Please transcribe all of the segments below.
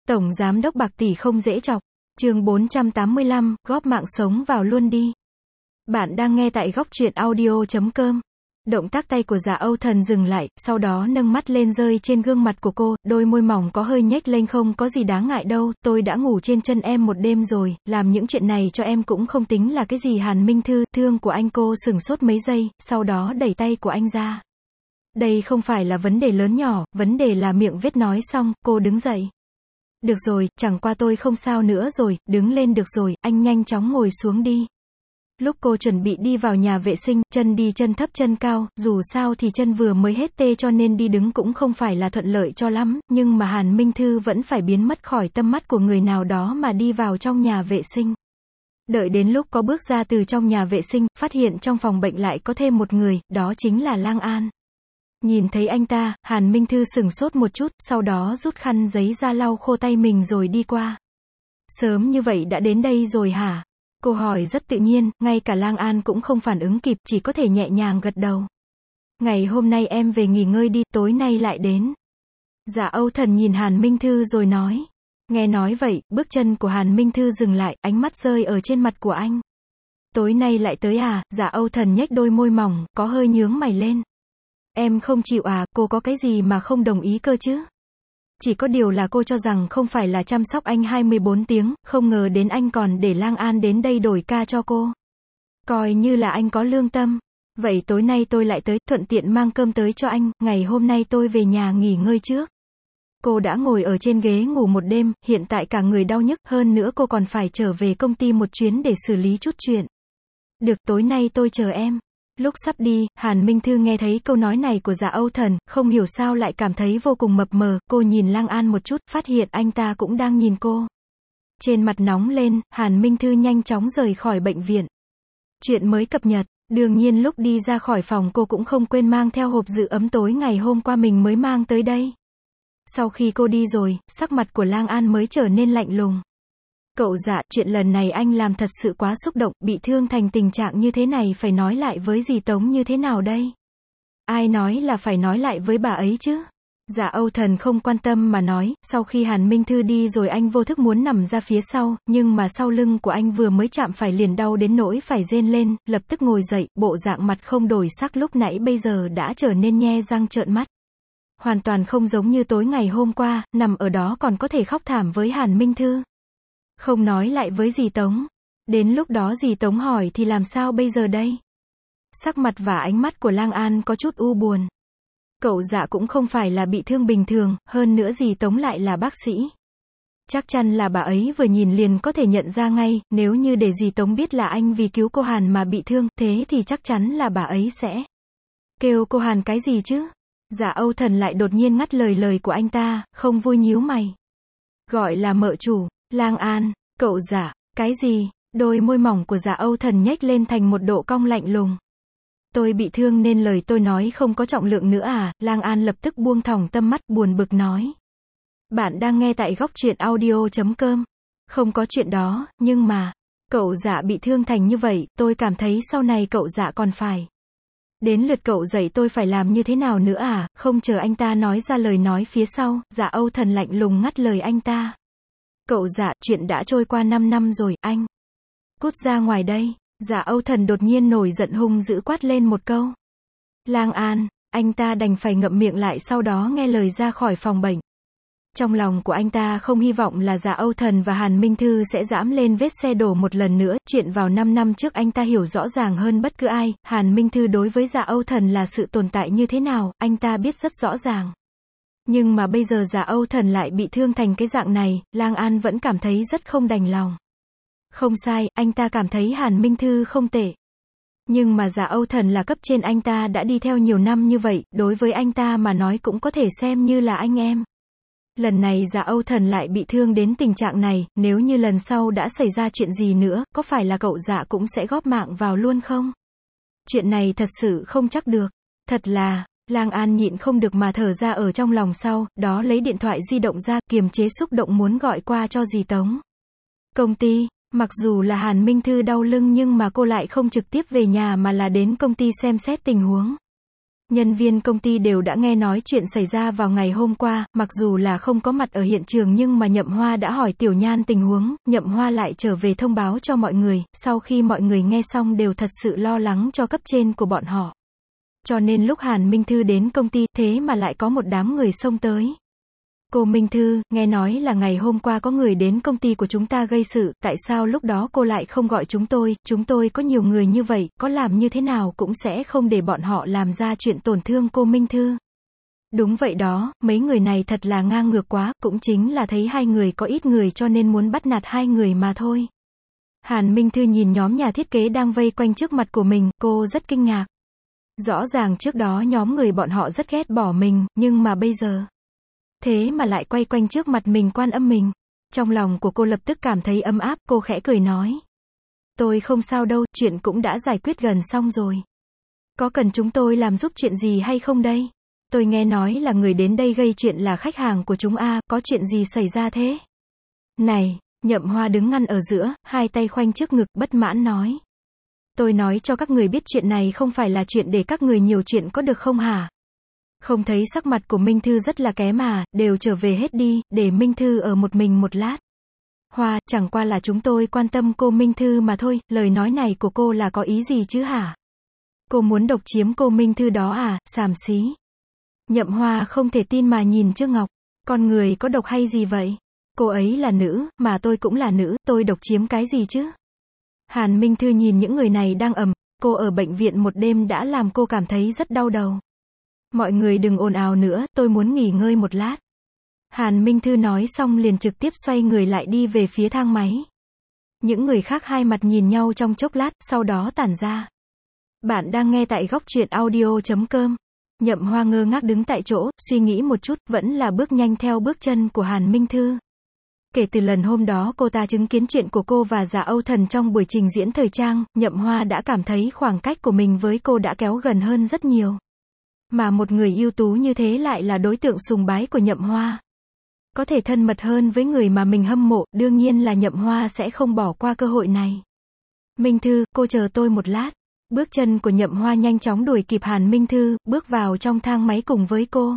Tổng giám đốc bạc tỷ không dễ chọc. Chương 485, góp mạng sống vào luôn đi. Bạn đang nghe tại góc truyện audio.com. Động tác tay của Dạ Âu Thần dừng lại, sau đó nâng mắt lên rơi trên gương mặt của cô, đôi môi mỏng có hơi nhếch lên. Không có gì đáng ngại đâu, tôi đã ngủ trên chân em một đêm rồi, làm những chuyện này cho em cũng không tính là cái gì. Hàn Minh Thư, thương của anh. Cô sửng sốt mấy giây, sau đó đẩy tay của anh ra. Đây không phải là vấn đề lớn nhỏ, vấn đề là miệng vết. Nói xong, cô đứng dậy. Được rồi, chẳng qua tôi không sao nữa rồi, đứng lên được rồi, anh nhanh chóng ngồi xuống đi. Lúc cô chuẩn bị đi vào nhà vệ sinh, chân đi chân thấp chân cao, dù sao thì chân vừa mới hết tê cho nên đi đứng cũng không phải là thuận lợi cho lắm, nhưng mà Hàn Minh Thư vẫn phải biến mất khỏi tâm mắt của người nào đó mà đi vào trong nhà vệ sinh. Đợi đến lúc có bước ra từ trong nhà vệ sinh, phát hiện trong phòng bệnh lại có thêm một người, đó chính là Lang An. Nhìn thấy anh ta, Hàn Minh Thư sửng sốt một chút, sau đó rút khăn giấy ra lau khô tay mình rồi đi qua. Sớm như vậy đã đến đây rồi hả? Cô hỏi rất tự nhiên, ngay cả Lang An cũng không phản ứng kịp, chỉ có thể nhẹ nhàng gật đầu. Ngày hôm nay em về nghỉ ngơi đi, tối nay lại đến. Dạ Âu Thần nhìn Hàn Minh Thư rồi nói. Nghe nói vậy, bước chân của Hàn Minh Thư dừng lại, ánh mắt rơi ở trên mặt của anh. Tối nay lại tới à? Dạ Âu Thần nhếch đôi môi mỏng, có hơi nhướng mày lên. Em không chịu à? Cô có cái gì mà không đồng ý cơ chứ? Chỉ có điều là cô cho rằng không phải là chăm sóc anh 24 tiếng, không ngờ đến anh còn để Lang An đến đây đổi ca cho cô. Coi như là anh có lương tâm. Vậy tối nay tôi lại tới, thuận tiện mang cơm tới cho anh, ngày hôm nay tôi về nhà nghỉ ngơi trước. Cô đã ngồi ở trên ghế ngủ một đêm, hiện tại cả người đau nhức, hơn nữa cô còn phải trở về công ty một chuyến để xử lý chút chuyện. Được, tối nay tôi chờ em. Lúc sắp đi, Hàn Minh Thư nghe thấy câu nói này của Dạ Âu Thần, không hiểu sao lại cảm thấy vô cùng mập mờ. Cô nhìn Lang An một chút, phát hiện anh ta cũng đang nhìn cô. Trên mặt nóng lên, Hàn Minh Thư nhanh chóng rời khỏi bệnh viện. Chuyện mới cập nhật. Đương nhiên lúc đi ra khỏi phòng cô cũng không quên mang theo hộp giữ ấm tối ngày hôm qua mình mới mang tới đây. Sau khi cô đi rồi, sắc mặt của Lang An mới trở nên lạnh lùng. Cậu Dạ, chuyện lần này anh làm thật sự quá xúc động, bị thương thành tình trạng như thế này phải nói lại với dì Tống như thế nào đây? Ai nói là phải nói lại với bà ấy chứ? Dạ Âu Thần không quan tâm mà nói, sau khi Hàn Minh Thư đi rồi anh vô thức muốn nằm ra phía sau, nhưng mà sau lưng của anh vừa mới chạm phải liền đau đến nỗi phải rên lên, lập tức ngồi dậy, bộ dạng mặt không đổi sắc lúc nãy bây giờ đã trở nên nhe răng trợn mắt. Hoàn toàn không giống như tối ngày hôm qua, nằm ở đó còn có thể khóc thảm với Hàn Minh Thư. Không nói lại với dì Tống. Đến lúc đó dì Tống hỏi thì làm sao bây giờ đây? Sắc mặt và ánh mắt của Lang An có chút u buồn. Cậu Dạ cũng không phải là bị thương bình thường, hơn nữa dì Tống lại là bác sĩ. Chắc chắn là bà ấy vừa nhìn liền có thể nhận ra ngay, nếu như để dì Tống biết là anh vì cứu cô Hàn mà bị thương, thế thì chắc chắn là bà ấy sẽ kêu cô Hàn cái gì chứ? Dạ Âu Thần lại đột nhiên ngắt lời của anh ta, không vui nhíu mày. Gọi là mợ chủ. Lang An, cậu Dạ, cái gì? Đôi môi mỏng của Dạ Âu Thần nhếch lên thành một độ cong lạnh lùng. Tôi bị thương nên lời tôi nói không có trọng lượng nữa à? Lang An lập tức buông thõng tâm mắt, buồn bực nói. Bạn đang nghe tại góc truyện audio.com. Không có chuyện đó, nhưng mà, cậu Dạ bị thương thành như vậy, tôi cảm thấy sau này cậu Dạ còn phải. Đến lượt cậu dạy tôi phải làm như thế nào nữa à? Không chờ anh ta nói ra lời nói phía sau, Dạ Âu Thần lạnh lùng ngắt lời anh ta. Cậu Dạ, chuyện đã trôi qua 5 năm rồi, anh. Cút ra ngoài đây. Dạ Âu Thần đột nhiên nổi giận hung dữ quát lên một câu. Lang An, anh ta đành phải ngậm miệng lại sau đó nghe lời ra khỏi phòng bệnh. Trong lòng của anh ta không hy vọng là Dạ Âu Thần và Hàn Minh Thư sẽ dẫm lên vết xe đổ một lần nữa. Chuyện vào 5 năm trước anh ta hiểu rõ ràng hơn bất cứ ai, Hàn Minh Thư đối với Dạ Âu Thần là sự tồn tại như thế nào, anh ta biết rất rõ ràng. Nhưng mà bây giờ Dạ Âu Thần lại bị thương thành cái dạng này, Lang An vẫn cảm thấy rất không đành lòng. Không sai, anh ta cảm thấy Hàn Minh Thư không tệ. Nhưng mà Dạ Âu Thần là cấp trên anh ta đã đi theo nhiều năm như vậy, đối với anh ta mà nói cũng có thể xem như là anh em. Lần này Dạ Âu Thần lại bị thương đến tình trạng này, nếu như lần sau đã xảy ra chuyện gì nữa, có phải là cậu Dạ cũng sẽ góp mạng vào luôn không? Chuyện này thật sự không chắc được. Thật là, Lang An nhịn không được mà thở ra ở trong lòng sau, đó lấy điện thoại di động ra, kiềm chế xúc động muốn gọi qua cho dì Tống. Công ty, mặc dù là Hàn Minh Thư đau lưng nhưng mà cô lại không trực tiếp về nhà mà là đến công ty xem xét tình huống. Nhân viên công ty đều đã nghe nói chuyện xảy ra vào ngày hôm qua, mặc dù là không có mặt ở hiện trường nhưng mà Nhậm Hoa đã hỏi Tiểu Nhan tình huống, Nhậm Hoa lại trở về thông báo cho mọi người, sau khi mọi người nghe xong đều thật sự lo lắng cho cấp trên của bọn họ. Cho nên lúc Hàn Minh Thư đến công ty, thế mà lại có một đám người xông tới. Cô Minh Thư, nghe nói là ngày hôm qua có người đến công ty của chúng ta gây sự, tại sao lúc đó cô lại không gọi chúng tôi có nhiều người như vậy, có làm như thế nào cũng sẽ không để bọn họ làm ra chuyện tổn thương cô Minh Thư. Đúng vậy đó, mấy người này thật là ngang ngược quá, cũng chính là thấy hai người có ít người cho nên muốn bắt nạt hai người mà thôi. Hàn Minh Thư nhìn nhóm nhà thiết kế đang vây quanh trước mặt của mình, cô rất kinh ngạc. Rõ ràng trước đó nhóm người bọn họ rất ghét bỏ mình, nhưng mà bây giờ thế mà lại quay quanh trước mặt mình quan âm mình. Trong lòng của cô lập tức cảm thấy ấm áp, cô khẽ cười nói. Tôi không sao đâu, chuyện cũng đã giải quyết gần xong rồi. Có cần chúng tôi làm giúp chuyện gì hay không đây? Tôi nghe nói là người đến đây gây chuyện là khách hàng của chúng có chuyện gì xảy ra thế? Này, Nhậm Hoa đứng ngăn ở giữa, hai tay khoanh trước ngực, bất mãn nói. Tôi nói cho các người biết chuyện này không phải là chuyện để các người nhiều chuyện có được không hả? Không thấy sắc mặt của Minh Thư rất là kém à, đều trở về hết đi, để Minh Thư ở một mình một lát. Hoa, chẳng qua là chúng tôi quan tâm cô Minh Thư mà thôi, lời nói này của cô là có ý gì chứ hả? Cô muốn độc chiếm cô Minh Thư đó à, xàm xí. Nhậm Hoa không thể tin mà nhìn Trương Ngọc, con người có độc hay gì vậy? Cô ấy là nữ, mà tôi cũng là nữ, tôi độc chiếm cái gì chứ? Hàn Minh Thư nhìn những người này đang cô ở bệnh viện một đêm đã làm cô cảm thấy rất đau đầu. Mọi người đừng ồn ào nữa, tôi muốn nghỉ ngơi một lát. Hàn Minh Thư nói xong liền trực tiếp xoay người lại đi về phía thang máy. Những người khác hai mặt nhìn nhau trong chốc lát, sau đó tản ra. Bạn đang nghe tại Góc Truyện Audio.com. Nhậm Hoa ngơ ngác đứng tại chỗ, suy nghĩ một chút, vẫn là bước nhanh theo bước chân của Hàn Minh Thư. Kể từ lần hôm đó cô ta chứng kiến chuyện của cô và Dạ Âu Thần trong buổi trình diễn thời trang, Nhậm Hoa đã cảm thấy khoảng cách của mình với cô đã kéo gần hơn rất nhiều. Mà một người ưu tú như thế lại là đối tượng sùng bái của Nhậm Hoa. Có thể thân mật hơn với người mà mình hâm mộ, đương nhiên là Nhậm Hoa sẽ không bỏ qua cơ hội này. Minh Thư, cô chờ tôi một lát. Bước chân của Nhậm Hoa nhanh chóng đuổi kịp Hàn Minh Thư, bước vào trong thang máy cùng với cô.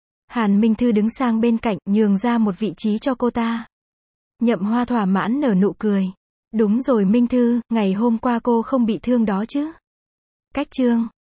Hàn Minh Thư đứng sang bên cạnh, nhường ra một vị trí cho cô ta. Nhậm Hoa thỏa mãn nở nụ cười. Đúng rồi Minh Thư, ngày hôm qua cô không bị thương đó chứ? Cách chương